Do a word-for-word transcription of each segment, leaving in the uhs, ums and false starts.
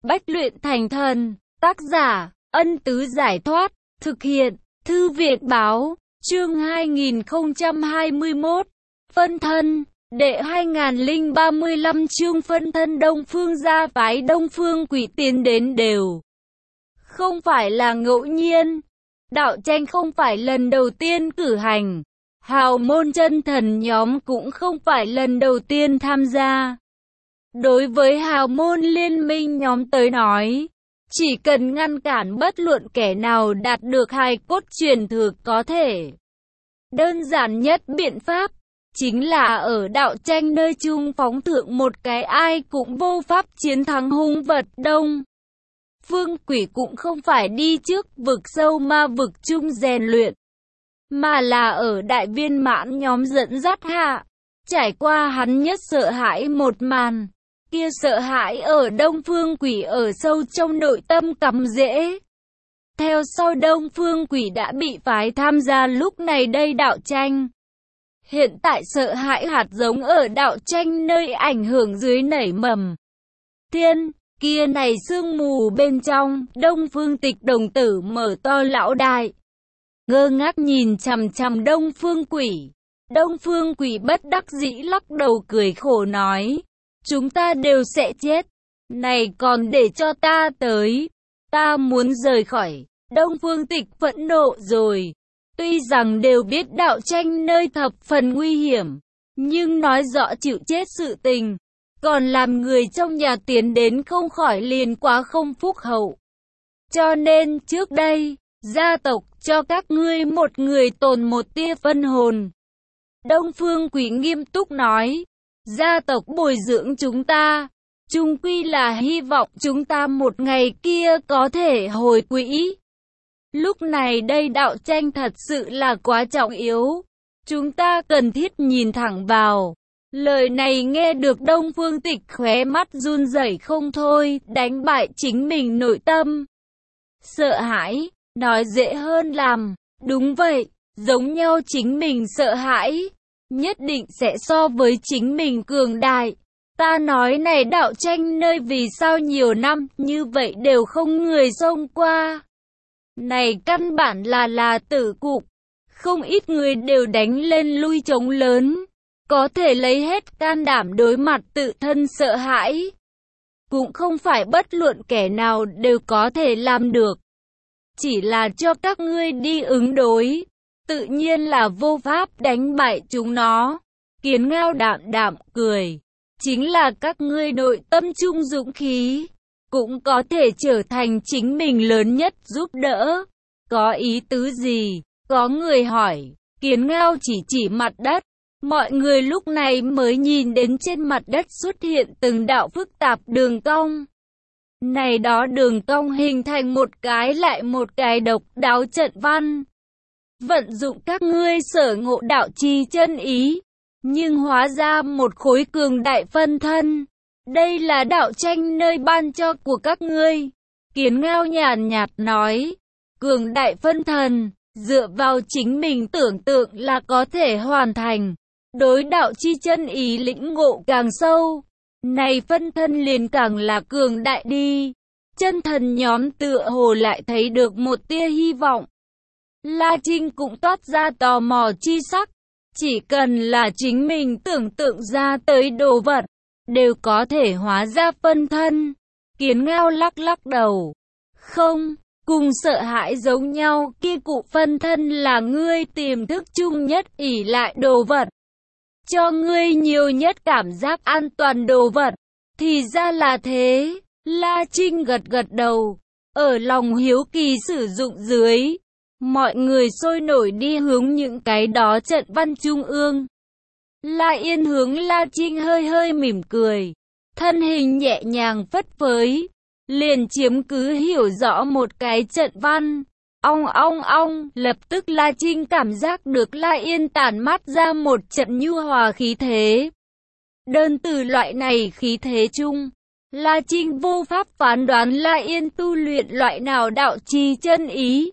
Bách luyện thành thần. Tác giả, Ân Tứ Giải Thoát. Thực hiện, Thư Việt Báo. Chương hai nghìn không trăm hai mươi mốt. Phân thân. Đệ hai nghìn ba mươi lăm chương phân thân. Đông Phương gia phái Đông Phương Quỷ tiến đến đều không phải là ngẫu nhiên. Đạo tranh không phải lần đầu tiên cử hành. Hào môn chân thần nhóm cũng không phải lần đầu tiên tham gia. Đối với hào môn liên minh nhóm tới nói, chỉ cần ngăn cản bất luận kẻ nào đạt được hài cốt truyền thừa có thể. Đơn giản nhất biện pháp, chính là ở đạo tranh nơi chung phóng thượng một cái ai cũng vô pháp chiến thắng hung vật. Đông Phương Quỷ cũng không phải đi trước vực sâu ma vực chung rèn luyện, mà là ở đại viên mãn nhóm dẫn dắt hạ, trải qua hắn nhất sợ hãi một màn. Kia sợ hãi ở Đông Phương Quỷ ở sâu trong nội tâm cắm rễ. Theo sau Đông Phương Quỷ đã bị phái tham gia lúc này đây đạo tranh. Hiện tại sợ hãi hạt giống ở đạo tranh nơi ảnh hưởng dưới nảy mầm. Thiên, kia này sương mù bên trong, Đông Phương Tịch đồng tử mở to lão đại, ngơ ngác nhìn chằm chằm Đông Phương Quỷ. Đông Phương Quỷ bất đắc dĩ lắc đầu cười khổ nói, chúng ta đều sẽ chết, này còn để cho ta tới, ta muốn rời khỏi. Đông Phương Tịch phẫn nộ rồi, tuy rằng đều biết đạo tranh nơi thập phần nguy hiểm, nhưng nói rõ chịu chết sự tình, còn làm người trong nhà tiến đến không khỏi liền quá không phúc hậu. Cho nên trước đây, gia tộc cho các ngươi một người tồn một tia phân hồn. Đông Phương Quỷ nghiêm túc nói, gia tộc bồi dưỡng chúng ta, chung quy là hy vọng chúng ta một ngày kia có thể hồi quỹ. Lúc này đây đạo tranh thật sự là quá trọng yếu, chúng ta cần thiết nhìn thẳng vào. Lời này nghe được Đông Phương Tịch khóe mắt run rẩy không thôi, đánh bại chính mình nội tâm. Sợ hãi, nói dễ hơn làm, đúng vậy, giống nhau chính mình sợ hãi, nhất định sẽ so với chính mình cường đại. Ta nói này đạo tranh nơi vì sao nhiều năm như vậy đều không người xông qua. Này căn bản là là tử cục, không ít người đều đánh lên lui trống lớn, có thể lấy hết can đảm đối mặt tự thân sợ hãi. Cũng không phải bất luận kẻ nào đều có thể làm được. Chỉ là cho các ngươi đi ứng đối, tự nhiên là vô pháp đánh bại chúng nó. Kiến Ngao đạm đạm cười, chính là các ngươi nội tâm trung dũng khí, cũng có thể trở thành chính mình lớn nhất giúp đỡ. Có ý tứ gì? Có người hỏi. Kiến Ngao chỉ chỉ mặt đất. Mọi người lúc này mới nhìn đến trên mặt đất xuất hiện từng đạo phức tạp đường cong. Này đó đường cong hình thành một cái lại một cái độc đáo trận văn. Vận dụng các ngươi sở ngộ đạo chi chân ý, nhưng hóa ra một khối cường đại phân thân. Đây là đạo tranh nơi ban cho của các ngươi. Kiến Ngao nhàn nhạt nói, cường đại phân thần, dựa vào chính mình tưởng tượng là có thể hoàn thành. Đối đạo chi chân ý lĩnh ngộ càng sâu, này phân thân liền càng là cường đại đi. Chân thần nhóm tựa hồ lại thấy được một tia hy vọng. La Trinh cũng toát ra tò mò chi sắc. Chỉ cần là chính mình tưởng tượng ra tới đồ vật, đều có thể hóa ra phân thân. Kiến Ngao lắc lắc đầu. Không, cùng sợ hãi giống nhau, kia cụ phân thân là ngươi tiềm thức chung nhất ỷ lại đồ vật. Cho ngươi nhiều nhất cảm giác an toàn đồ vật. Thì ra là thế. La Trinh gật gật đầu. Ở lòng hiếu kỳ sử dụng dưới, mọi người sôi nổi đi hướng những cái đó trận văn trung ương. La Yên hướng La Trinh hơi hơi mỉm cười, thân hình nhẹ nhàng phất phới, liền chiếm cứ hiểu rõ một cái trận văn. Ong ong ong, lập tức La Trinh cảm giác được La Yên tản mát ra một trận nhu hòa khí thế. Đơn từ loại này khí thế chung, La Trinh vô pháp phán đoán La Yên tu luyện loại nào đạo chi chân ý.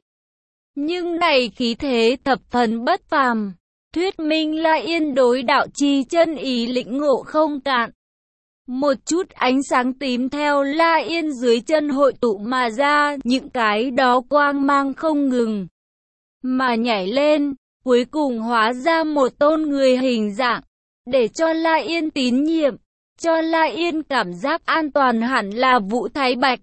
Nhưng này khí thế thập phần bất phàm, thuyết minh La Yên đối đạo chi chân ý lĩnh ngộ không cạn. Một chút ánh sáng tím theo La Yên dưới chân hội tụ mà ra, những cái đó quang mang không ngừng mà nhảy lên, cuối cùng hóa ra một tôn người hình dạng, để cho La Yên tín nhiệm, cho La Yên cảm giác an toàn hẳn là Vũ Thái Bạch.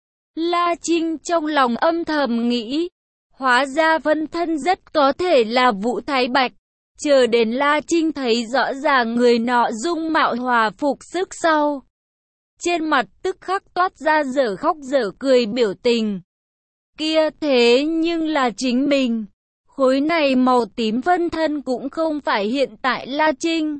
La Trinh trong lòng âm thầm nghĩ, hóa ra phân thân rất có thể là Vũ Thái Bạch. Chờ đến La Trinh thấy rõ ràng người nọ dung mạo hòa phục sức sau, trên mặt tức khắc toát ra dở khóc dở cười biểu tình. Kia thế nhưng là chính mình. Khối này màu tím phân thân cũng không phải hiện tại La Trinh,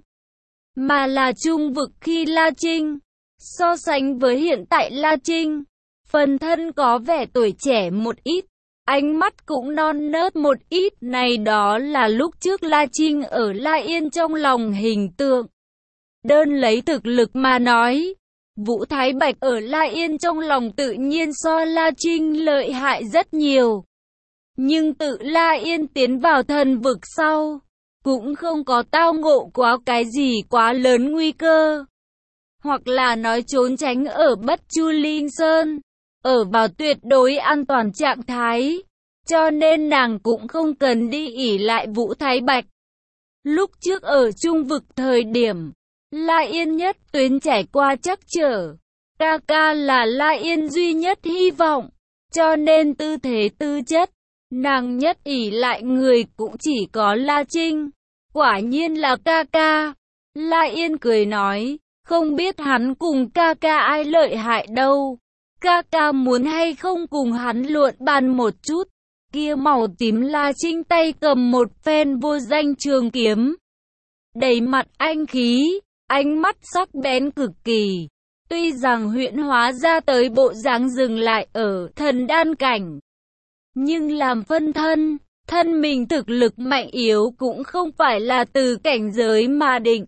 mà là trung vực khi La Trinh. So sánh với hiện tại La Trinh, phân thân có vẻ tuổi trẻ một ít, ánh mắt cũng non nớt một ít, này đó là lúc trước La Trinh ở La Yên trong lòng hình tượng. Đơn lấy thực lực mà nói, Vũ Thái Bạch ở La Yên trong lòng tự nhiên so La Trinh lợi hại rất nhiều. Nhưng tự La Yên tiến vào thần vực sau, cũng không có tao ngộ quá cái gì quá lớn nguy cơ. Hoặc là nói trốn tránh ở Bất Chu Linh Sơn, ở vào tuyệt đối an toàn trạng thái. Cho nên nàng cũng không cần đi ỷ lại Vũ Thái Bạch. Lúc trước ở trung vực thời điểm, La Yên nhất tuyến trải qua trắc trở. Ca ca là La Yên duy nhất hy vọng. Cho nên tư thế tư chất, nàng nhất ỷ lại người cũng chỉ có La Trinh. Quả nhiên là ca ca. La Yên cười nói, không biết hắn cùng ca ca ai lợi hại đâu. Ca ca muốn hay không cùng hắn luận bàn một chút. Kia màu tím La Trinh tay cầm một phen vô danh trường kiếm, đầy mặt anh khí, ánh mắt sắc bén cực kỳ. Tuy rằng huyễn hóa ra tới bộ dáng dừng lại ở thần đan cảnh, nhưng làm phân thân, thân mình thực lực mạnh yếu cũng không phải là từ cảnh giới mà định.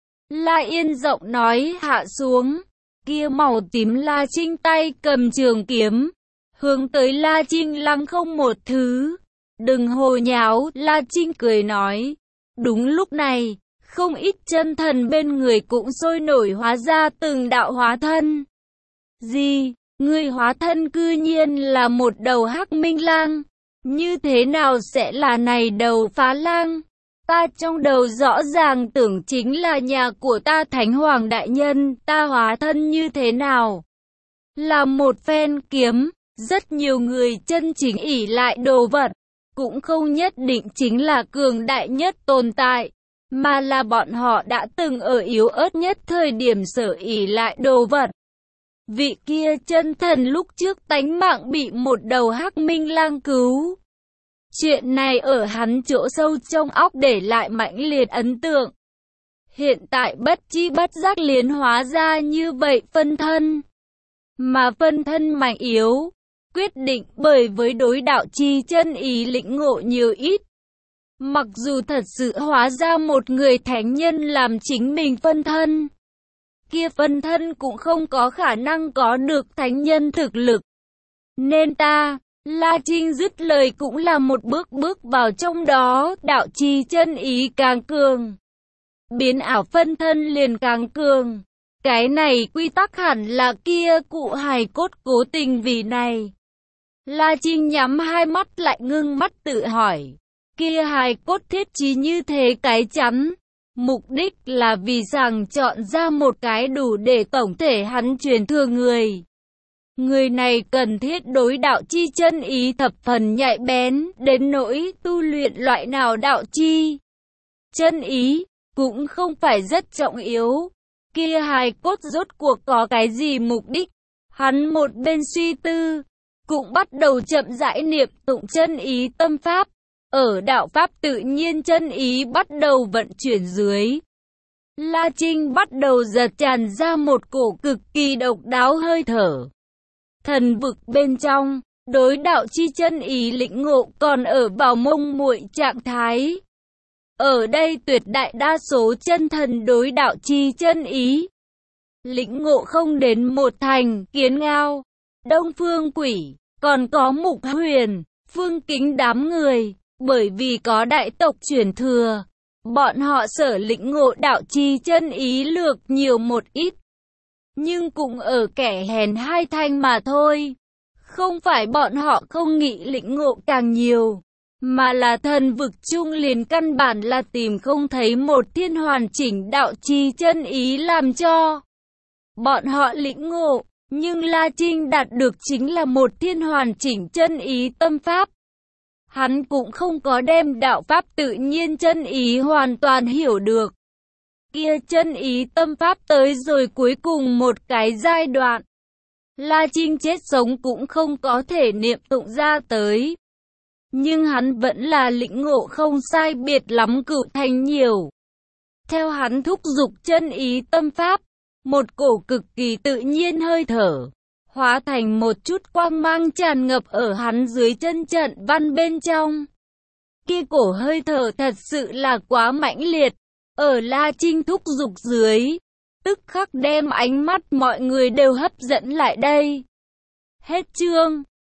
La Yên giọng nói hạ xuống, kia màu tím La Trinh tay cầm trường kiếm, hướng tới La Trinh lăng không một thứ. Đừng hồ nháo, La Trinh cười nói. Đúng lúc này, không ít chân thần bên người cũng sôi nổi hóa ra từng đạo hóa thân. Gì? Người hóa thân cư nhiên là một đầu hắc minh lang. Như thế nào sẽ là này đầu phá lang? Ta trong đầu rõ ràng tưởng chính là nhà của ta Thánh Hoàng Đại Nhân, ta hóa thân như thế nào? Là một phen kiếm. Rất nhiều người chân chính ỷ lại đồ vật, cũng không nhất định chính là cường đại nhất tồn tại, mà là bọn họ đã từng ở yếu ớt nhất thời điểm sở ỷ lại đồ vật. Vị kia chân thần lúc trước tánh mạng bị một đầu hắc minh lang cứu. Chuyện này ở hắn chỗ sâu trong óc để lại mãnh liệt ấn tượng. Hiện tại bất chi bất giác liền hóa ra như vậy phân thân. Mà phân thân mạnh yếu, quyết định bởi với đối đạo chi chân ý lĩnh ngộ nhiều ít. Mặc dù thật sự hóa ra một người thánh nhân làm chính mình phân thân, kia phân thân cũng không có khả năng có được thánh nhân thực lực. Nên ta, La Trinh dứt lời cũng là một bước bước vào trong đó, đạo chi chân ý càng cường, biến ảo phân thân liền càng cường. Cái này quy tắc hẳn là kia cụ hài cốt cố tình vì này. La Trinh nhắm hai mắt lại ngưng mắt tự hỏi, kia hài cốt thiết chí như thế cái chắn, mục đích là vì rằng chọn ra một cái đủ để tổng thể hắn truyền thừa người. Người này cần thiết đối đạo chi chân ý thập phần nhạy bén, đến nỗi tu luyện loại nào đạo chi chân ý, cũng không phải rất trọng yếu. Kia hài cốt rốt cuộc có cái gì mục đích? Hắn một bên suy tư, cũng bắt đầu chậm rãi niệm tụng chân ý tâm pháp. Ở đạo pháp tự nhiên chân ý bắt đầu vận chuyển dưới. La Trinh bắt đầu giật tràn ra một cổ cực kỳ độc đáo hơi thở. Thần vực bên trong, đối đạo chi chân ý lĩnh ngộ còn ở vào mông muội trạng thái. Ở đây tuyệt đại đa số chân thần đối đạo chi chân ý lĩnh ngộ không đến một thành. Kiến Ngao, Đông Phương Quỷ, còn có Mục Huyền, Phương Kính đám người, bởi vì có đại tộc truyền thừa, bọn họ sở lĩnh ngộ đạo chi chân ý lược nhiều một ít. nhưng cũng ở kẻ hèn hai thanh mà thôi. Không phải bọn họ không nghĩ lĩnh ngộ càng nhiều, mà là thần vực chung liền căn bản là tìm không thấy một thiên hoàn chỉnh đạo trì chân ý làm cho bọn họ lĩnh ngộ, nhưng La Trinh đạt được chính là một thiên hoàn chỉnh chân ý tâm pháp. Hắn cũng không có đem đạo pháp tự nhiên chân ý hoàn toàn hiểu được. Kia chân ý tâm pháp tới rồi cuối cùng một cái giai đoạn, La Trinh chết sống cũng không có thể niệm tụng ra tới. Nhưng hắn vẫn là lĩnh ngộ không sai biệt lắm cửu thành nhiều. Theo hắn thúc giục chân ý tâm pháp, một cổ cực kỳ tự nhiên hơi thở, hóa thành một chút quang mang tràn ngập ở hắn dưới chân trận văn bên trong. Kia cổ hơi thở thật sự là quá mãnh liệt, ở La Trinh thúc giục dưới, tức khắc đem ánh mắt mọi người đều hấp dẫn lại đây. Hết chương.